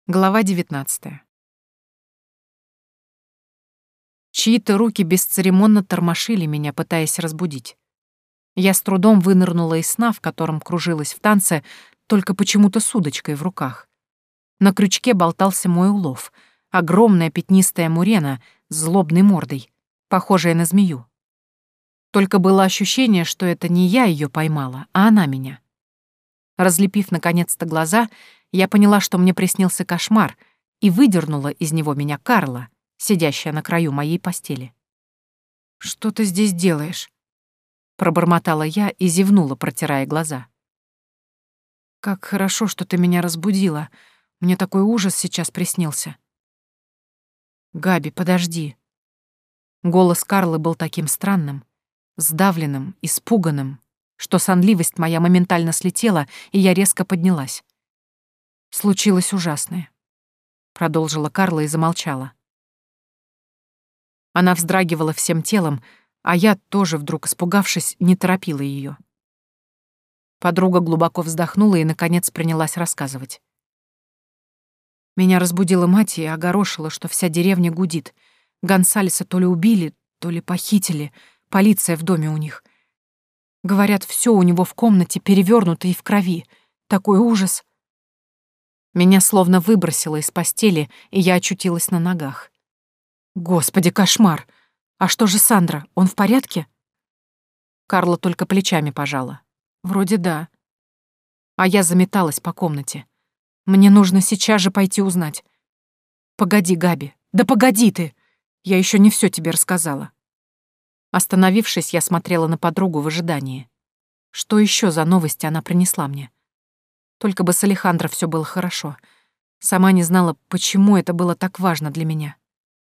Глава 19. Чьи-то руки бесцеремонно тормошили меня, пытаясь разбудить. Я с трудом вынырнула из сна, в котором кружилась в танце, только почему-то с удочкой в руках. На крючке болтался мой улов — огромная пятнистая мурена с злобной мордой, похожая на змею. Только было ощущение, что это не я ее поймала, а она меня. Разлепив наконец-то глаза, я поняла, что мне приснился кошмар, и выдернула из него меня Карла, сидящая на краю моей постели. «Что ты здесь делаешь?» — пробормотала я и зевнула, протирая глаза. «Как хорошо, что ты меня разбудила. Мне такой ужас сейчас приснился». «Габи, подожди». Голос Карлы был таким странным, сдавленным, испуганным, что сонливость моя моментально слетела, и я резко поднялась. «Случилось ужасное», — продолжила Карла и замолчала. Она вздрагивала всем телом, а я, тоже вдруг испугавшись, не торопила ее. Подруга глубоко вздохнула и, наконец, принялась рассказывать. Меня разбудила мать и огорошила, что вся деревня гудит. Гонсалеса то ли убили, то ли похитили, полиция в доме у них. Говорят, все у него в комнате перевернуто и в крови. Такой ужас. Меня словно выбросило из постели, и я очутилась на ногах. Господи, кошмар! А что же Сандра, он в порядке? Карла только плечами пожала. Вроде да. А я заметалась по комнате. Мне нужно сейчас же пойти узнать. Погоди, Габи, да погоди ты! Я еще не все тебе рассказала. Остановившись, я смотрела на подругу в ожидании. Что еще за новости она принесла мне? Только бы с Алехандро все было хорошо. Сама не знала, почему это было так важно для меня.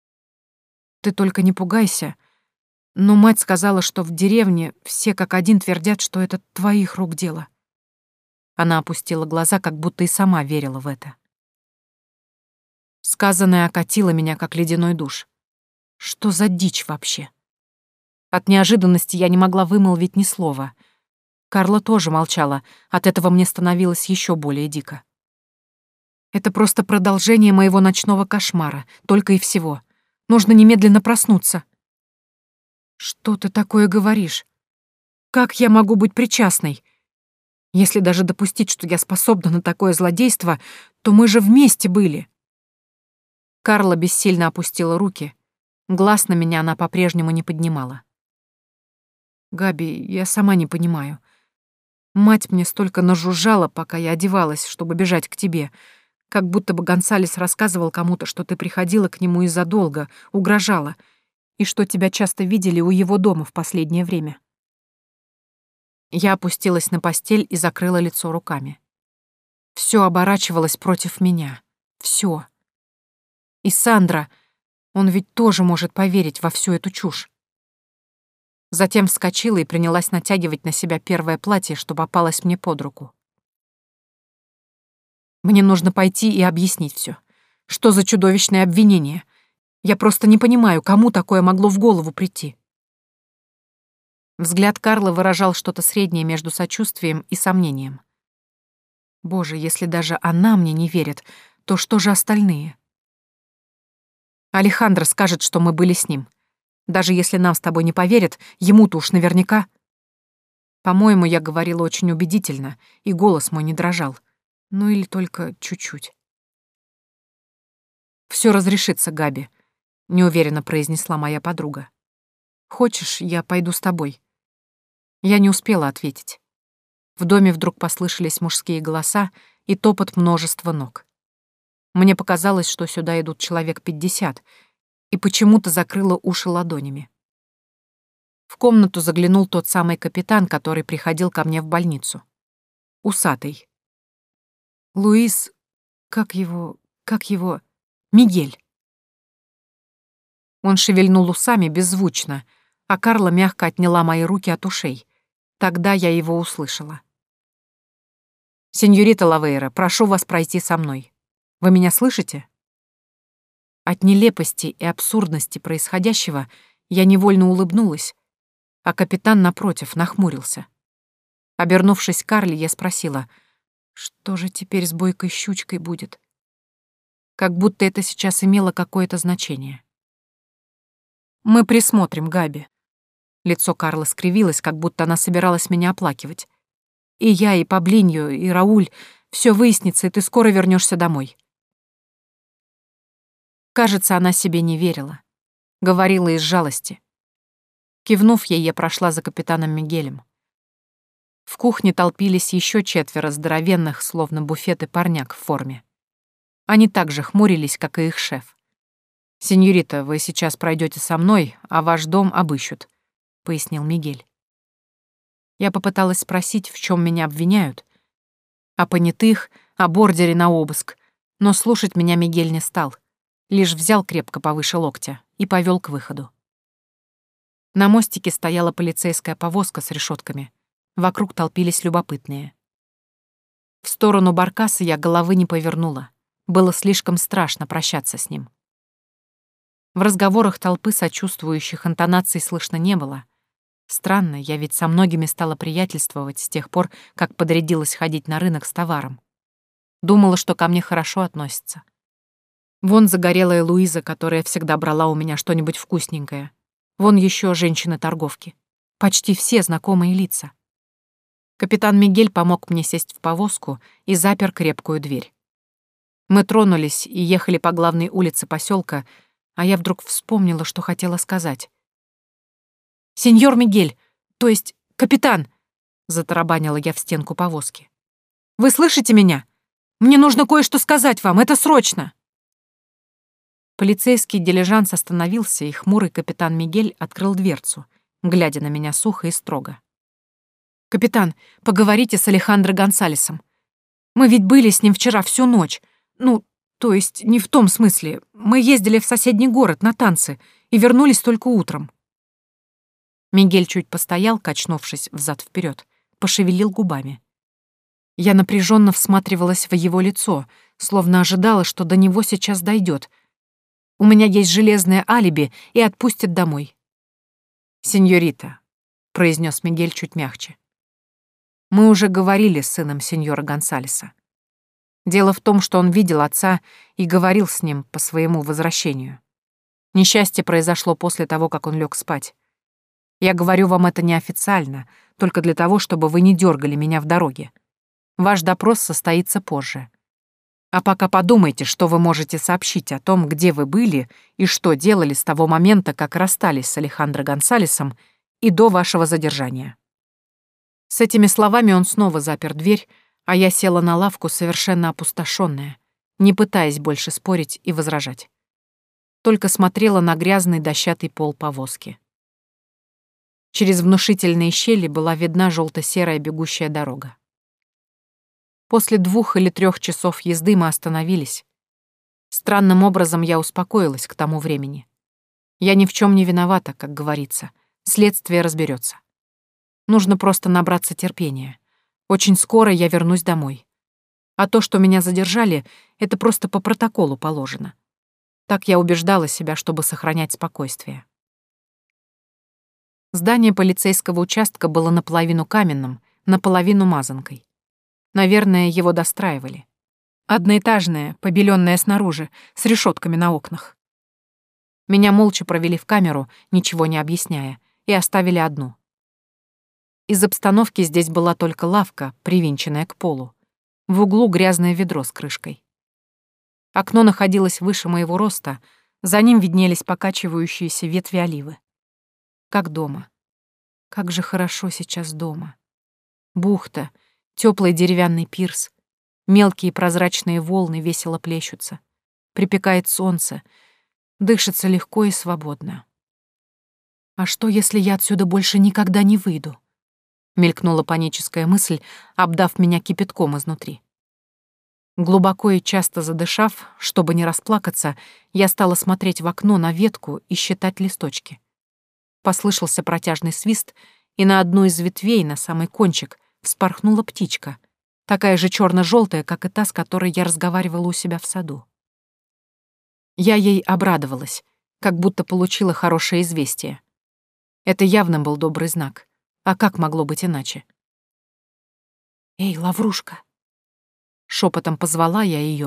Ты только не пугайся. Но мать сказала, что в деревне все как один твердят, что это твоих рук дело. Она опустила глаза, как будто и сама верила в это. Сказанное окатило меня, как ледяной душ. Что за дичь вообще? От неожиданности я не могла вымолвить ни слова. Карла тоже молчала, от этого мне становилось еще более дико. Это просто продолжение моего ночного кошмара, только и всего. Нужно немедленно проснуться. Что ты такое говоришь? Как я могу быть причастной? Если даже допустить, что я способна на такое злодейство, то мы же вместе были. Карла бессильно опустила руки. Глаз на меня она по-прежнему не поднимала. Габи, я сама не понимаю. Мать мне столько нажужжала, пока я одевалась, чтобы бежать к тебе, как будто бы Гонсалес рассказывал кому-то, что ты приходила к нему из-за долга, угрожала, и что тебя часто видели у его дома в последнее время. Я опустилась на постель и закрыла лицо руками. Все оборачивалось против меня. Все. И Сандра, он ведь тоже может поверить во всю эту чушь. Затем вскочила и принялась натягивать на себя первое платье, что попалось мне под руку. Мне нужно пойти и объяснить все. Что за чудовищное обвинение? Я просто не понимаю, кому такое могло в голову прийти. Взгляд Карла выражал что-то среднее между сочувствием и сомнением. Боже, если даже она мне не верит, то что же остальные? Алехандро скажет, что мы были с ним. Даже если нам с тобой не поверят, ему-то уж наверняка. По-моему, я говорила очень убедительно, и голос мой не дрожал. Ну или только чуть-чуть. «Все разрешится, Габи», — неуверенно произнесла моя подруга. «Хочешь, я пойду с тобой?» Я не успела ответить. В доме вдруг послышались мужские голоса и топот множества ног. Мне показалось, что сюда идут человек 50, и почему-то закрыла уши ладонями. В комнату заглянул тот самый капитан, который приходил ко мне в больницу. Усатый. Луис... Как его... Мигель. Он шевельнул усами беззвучно, а Карла мягко отняла мои руки от ушей. Тогда я его услышала. «Сеньорита Лавейра, прошу вас пройти со мной. Вы меня слышите?» От нелепости и абсурдности происходящего я невольно улыбнулась, а капитан, напротив, нахмурился. Обернувшись к Карле, я спросила, что же теперь с бойкой щучкой будет? как будто это сейчас имело какое-то значение. «Мы присмотрим Габи». Лицо Карлы скривилось, как будто она собиралась меня оплакивать. «И я, и Паблиньо, и Рауль. Все выяснится, и ты скоро вернешься домой». Кажется, она себе не верила. Говорила из жалости. Кивнув ей, я прошла за капитаном Мигелем. В кухне толпились еще 4 здоровенных, словно буфеты, парняк в форме. Они так же хмурились, как и их шеф. «Сеньорита, вы сейчас пройдете со мной, а ваш дом обыщут», — пояснил Мигель. Я попыталась спросить, в чем меня обвиняют. О понятых, о бордере на обыск, но слушать меня Мигель не стал, лишь взял крепко повыше локтя и повел к выходу. На мостике стояла полицейская повозка с решетками. Вокруг толпились любопытные. В сторону баркаса я головы не повернула. Было слишком страшно прощаться с ним. В разговорах толпы сочувствующих интонаций слышно не было. Странно, я ведь со многими стала приятельствовать с тех пор, как подрядилась ходить на рынок с товаром. Думала, что ко мне хорошо относятся. Вон загорелая Луиза, которая всегда брала у меня что-нибудь вкусненькое. Вон еще женщины-торговки. Почти все знакомые лица. Капитан Мигель помог мне сесть в повозку и запер крепкую дверь. Мы тронулись и ехали по главной улице поселка, а я вдруг вспомнила, что хотела сказать. «Сеньор Мигель, то есть капитан!» — затарабанила я в стенку повозки. «Вы слышите меня? Мне нужно кое-что сказать вам, это срочно!» Полицейский дилижанс остановился, и хмурый капитан Мигель открыл дверцу, глядя на меня сухо и строго. «Капитан, поговорите с Алехандро Гонсалесом. Мы ведь были с ним вчера всю ночь. Ну, то есть не в том смысле. Мы ездили в соседний город на танцы и вернулись только утром». Мигель чуть постоял, качнувшись взад-вперед, пошевелил губами. Я напряженно всматривалась в его лицо, словно ожидала, что до него сейчас дойдет. У меня есть железное алиби и отпустят домой. «Сеньорита», — произнес Мигель чуть мягче. «Мы уже говорили с сыном сеньора Гонсалеса. Дело в том, что он видел отца и говорил с ним по своему возвращению. Несчастье произошло после того, как он лег спать. Я говорю вам это неофициально, только для того, чтобы вы не дергали меня в дороге. Ваш допрос состоится позже. А пока подумайте, что вы можете сообщить о том, где вы были и что делали с того момента, как расстались с Алехандро Гонсалесом и до вашего задержания». С этими словами он снова запер дверь, а я села на лавку совершенно опустошенная, не пытаясь больше спорить и возражать. Только смотрела на грязный дощатый пол повозки. Через внушительные щели была видна желто-серая бегущая дорога. После 2 или 3 часов езды мы остановились. Странным образом я успокоилась к тому времени. Я ни в чем не виновата, как говорится. Следствие разберется. Нужно просто набраться терпения. Очень скоро я вернусь домой. А то, что меня задержали, это просто по протоколу положено. Так я убеждала себя, чтобы сохранять спокойствие. Здание полицейского участка было наполовину каменным, наполовину мазанкой. Наверное, его достраивали. Одноэтажное, побеленное снаружи, с решетками на окнах. Меня молча провели в камеру, ничего не объясняя, и оставили одну. Из обстановки здесь была только лавка, привинченная к полу. В углу грязное ведро с крышкой. Окно находилось выше моего роста, за ним виднелись покачивающиеся ветви оливы. Как дома. Как же хорошо сейчас дома. Бухта, теплый деревянный пирс, мелкие прозрачные волны весело плещутся. Припекает солнце, дышится легко и свободно. А что, если я отсюда больше никогда не выйду? Мелькнула паническая мысль, обдав меня кипятком изнутри. Глубоко и часто задышав, чтобы не расплакаться, я стала смотреть в окно на ветку и считать листочки. Послышался протяжный свист, и на одну из ветвей, на самый кончик, вспорхнула птичка, такая же черно-желтая, как и та, с которой я разговаривала у себя в саду. Я ей обрадовалась, как будто получила хорошее известие. Это явно был добрый знак. А как могло быть иначе? «Эй, Лаврушка!» Шепотом позвала я ее,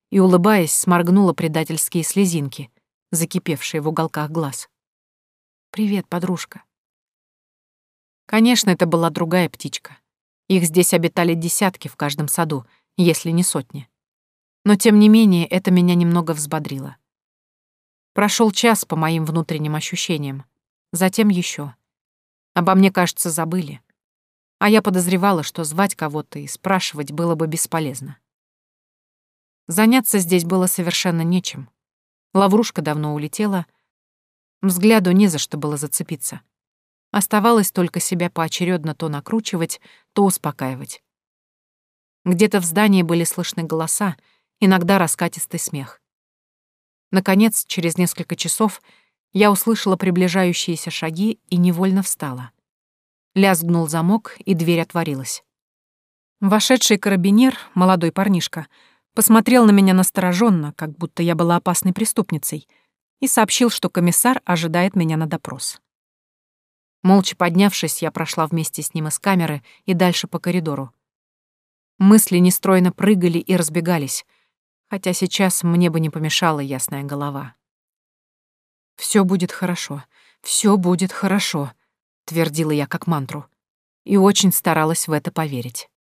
и, улыбаясь, сморгнула предательские слезинки, закипевшие в уголках глаз. «Привет, подружка». Конечно, это была другая птичка. Их здесь обитали десятки в каждом саду, если не сотни. Но, тем не менее, это меня немного взбодрило. Прошел час по моим внутренним ощущениям, затем еще. Обо мне, кажется, забыли. А я подозревала, что звать кого-то и спрашивать было бы бесполезно. Заняться здесь было совершенно нечем. Лаврушка давно улетела, взгляду не за что было зацепиться. Оставалось только себя поочередно то накручивать, то успокаивать. Где-то в здании были слышны голоса, иногда раскатистый смех. Наконец, через несколько часов, я услышала приближающиеся шаги и невольно встала. Лязгнул замок, и дверь отворилась. Вошедший карабинер, молодой парнишка, посмотрел на меня настороженно, как будто я была опасной преступницей, и сообщил, что комиссар ожидает меня на допрос. Молча поднявшись, я прошла вместе с ним из камеры и дальше по коридору. Мысли нестройно прыгали и разбегались, хотя сейчас мне бы не помешала ясная голова. «Всё будет хорошо, всё будет хорошо», — твердила я как мантру, и очень старалась в это поверить.